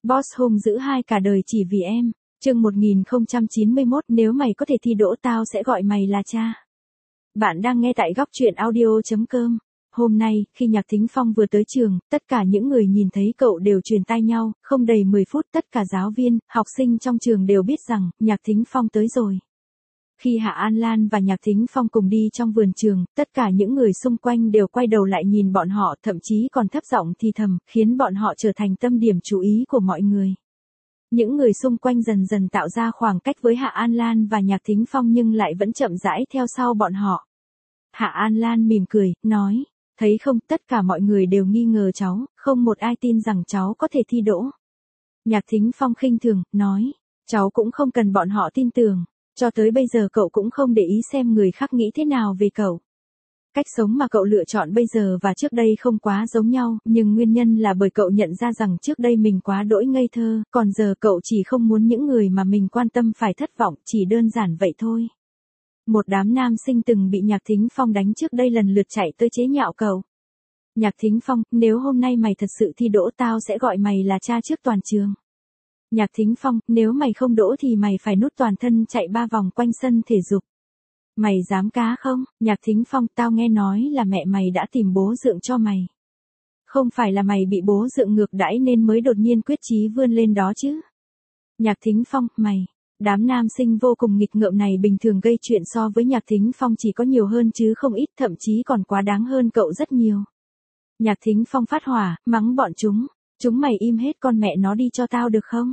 Boss hung dữ hai cả đời chỉ vì em. Chương 1091 nếu mày có thể thi đỗ tao sẽ gọi mày là cha. Bạn đang nghe tại góc truyện audio.com. Hôm nay, khi Nhạc Thính Phong vừa tới trường, tất cả những người nhìn thấy cậu đều truyền tai nhau, không đầy 10 phút tất cả giáo viên, học sinh trong trường đều biết rằng, Nhạc Thính Phong tới rồi. Khi Hạ An Lan và Nhạc Thính Phong cùng đi trong vườn trường, tất cả những người xung quanh đều quay đầu lại nhìn bọn họ, thậm chí còn thấp giọng thì thầm, khiến bọn họ trở thành tâm điểm chú ý của mọi người. Những người xung quanh dần dần tạo ra khoảng cách với Hạ An Lan và Nhạc Thính Phong nhưng lại vẫn chậm rãi theo sau bọn họ. Hạ An Lan mỉm cười, nói, thấy không, tất cả mọi người đều nghi ngờ cháu, không một ai tin rằng cháu có thể thi đỗ. Nhạc Thính Phong khinh thường, nói, cháu cũng không cần bọn họ tin tưởng. Cho tới bây giờ cậu cũng không để ý xem người khác nghĩ thế nào về cậu. Cách sống mà cậu lựa chọn bây giờ và trước đây không quá giống nhau, nhưng nguyên nhân là bởi cậu nhận ra rằng trước đây mình quá đỗi ngây thơ, còn giờ cậu chỉ không muốn những người mà mình quan tâm phải thất vọng, chỉ đơn giản vậy thôi. Một đám nam sinh từng bị Nhạc Thính Phong đánh trước đây lần lượt chạy tới chế nhạo cậu. Nhạc Thính Phong, nếu hôm nay mày thật sự thi đỗ tao sẽ gọi mày là cha trước toàn trường. Nhạc Thính Phong, nếu mày không đỗ thì mày phải nút toàn thân chạy 3 vòng quanh sân thể dục. Mày dám cá không? Nhạc Thính Phong, tao nghe nói là mẹ mày đã tìm bố dượng cho mày. Không phải là mày bị bố dượng ngược đãi nên mới đột nhiên quyết chí vươn lên đó chứ? Nhạc Thính Phong, mày. Đám nam sinh vô cùng nghịch ngợm này bình thường gây chuyện so với Nhạc Thính Phong chỉ có nhiều hơn chứ không ít, thậm chí còn quá đáng hơn cậu rất nhiều. Nhạc Thính Phong phát hỏa, mắng bọn chúng. Chúng mày im hết con mẹ nó đi cho tao được không?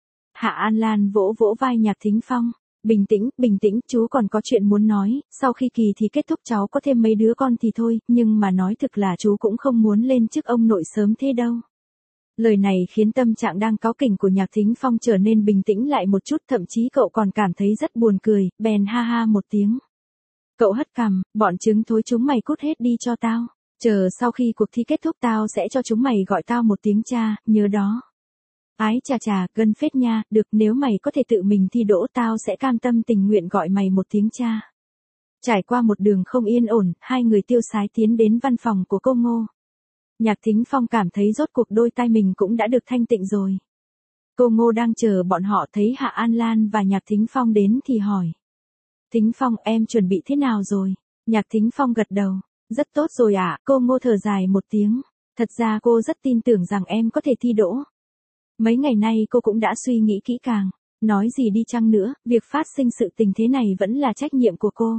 Hạ An Lan vỗ vỗ vai Nhạc Thính Phong. Bình tĩnh, chú còn có chuyện muốn nói, sau khi kỳ thi kết thúc cháu có thêm mấy đứa con thì thôi, nhưng mà nói thực là chú cũng không muốn lên chức ông nội sớm thế đâu. Lời này khiến tâm trạng đang cáu kỉnh của Nhạc Thính Phong trở nên bình tĩnh lại một chút, thậm chí cậu còn cảm thấy rất buồn cười, bèn ha ha một tiếng. Cậu hất cằm, bọn trứng thối chúng mày cút hết đi cho tao. Chờ sau khi cuộc thi kết thúc tao sẽ cho chúng mày gọi tao một tiếng cha, nhớ đó. Ái chà, gân phết nha, được nếu mày có thể tự mình thi đỗ tao sẽ cam tâm tình nguyện gọi mày một tiếng cha. Trải qua một đường không yên ổn, hai người tiêu sái tiến đến văn phòng của cô Ngô. Nhạc Thính Phong cảm thấy rốt cuộc đôi tai mình cũng đã được thanh tịnh rồi. Cô Ngô đang chờ bọn họ thấy Hạ An Lan và Nhạc Thính Phong đến thì hỏi. Thính Phong, em chuẩn bị thế nào rồi? Nhạc Thính Phong gật đầu. Rất tốt rồi ạ, cô Ngô thở dài một tiếng. Thật ra cô rất tin tưởng rằng em có thể thi đỗ. Mấy ngày nay cô cũng đã suy nghĩ kỹ càng. Nói gì đi chăng nữa, việc phát sinh sự tình thế này vẫn là trách nhiệm của cô.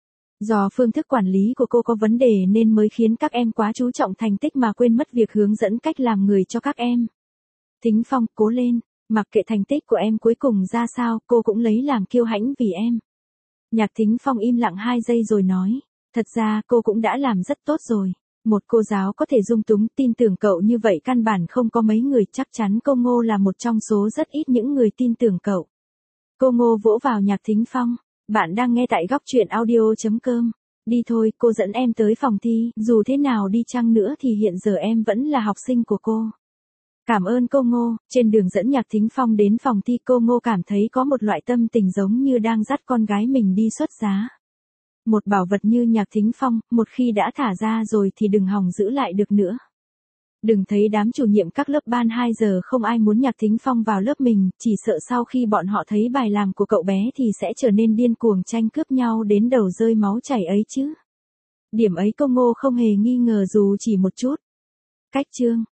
Do phương thức quản lý của cô có vấn đề nên mới khiến các em quá chú trọng thành tích mà quên mất việc hướng dẫn cách làm người cho các em. Thính Phong, cố lên, mặc kệ thành tích của em cuối cùng ra sao, cô cũng lấy làm kiêu hãnh vì em. Nhạc Thính Phong im lặng 2 giây rồi nói. Thật ra cô cũng đã làm rất tốt rồi. Một cô giáo có thể dung túng tin tưởng cậu như vậy căn bản không có mấy người, chắc chắn cô Ngô là một trong số rất ít những người tin tưởng cậu. Cô Ngô vỗ vào Nhạc Thính Phong. Bạn đang nghe tại góc truyện audio.com. Đi thôi, cô dẫn em tới phòng thi, dù thế nào đi chăng nữa thì hiện giờ em vẫn là học sinh của cô. Cảm ơn cô Ngô. Trên đường dẫn Nhạc Thính Phong đến phòng thi, cô Ngô cảm thấy có một loại tâm tình giống như đang dắt con gái mình đi xuất giá. Một bảo vật như Nhạc Thính Phong, một khi đã thả ra rồi thì đừng hòng giữ lại được nữa. Đừng thấy đám chủ nhiệm các lớp ban 2 giờ không ai muốn Nhạc Thính Phong vào lớp mình, chỉ sợ sau khi bọn họ thấy bài làm của cậu bé thì sẽ trở nên điên cuồng tranh cướp nhau đến đầu rơi máu chảy ấy chứ. Điểm ấy cô Ngô không hề nghi ngờ dù chỉ một chút. Cách chương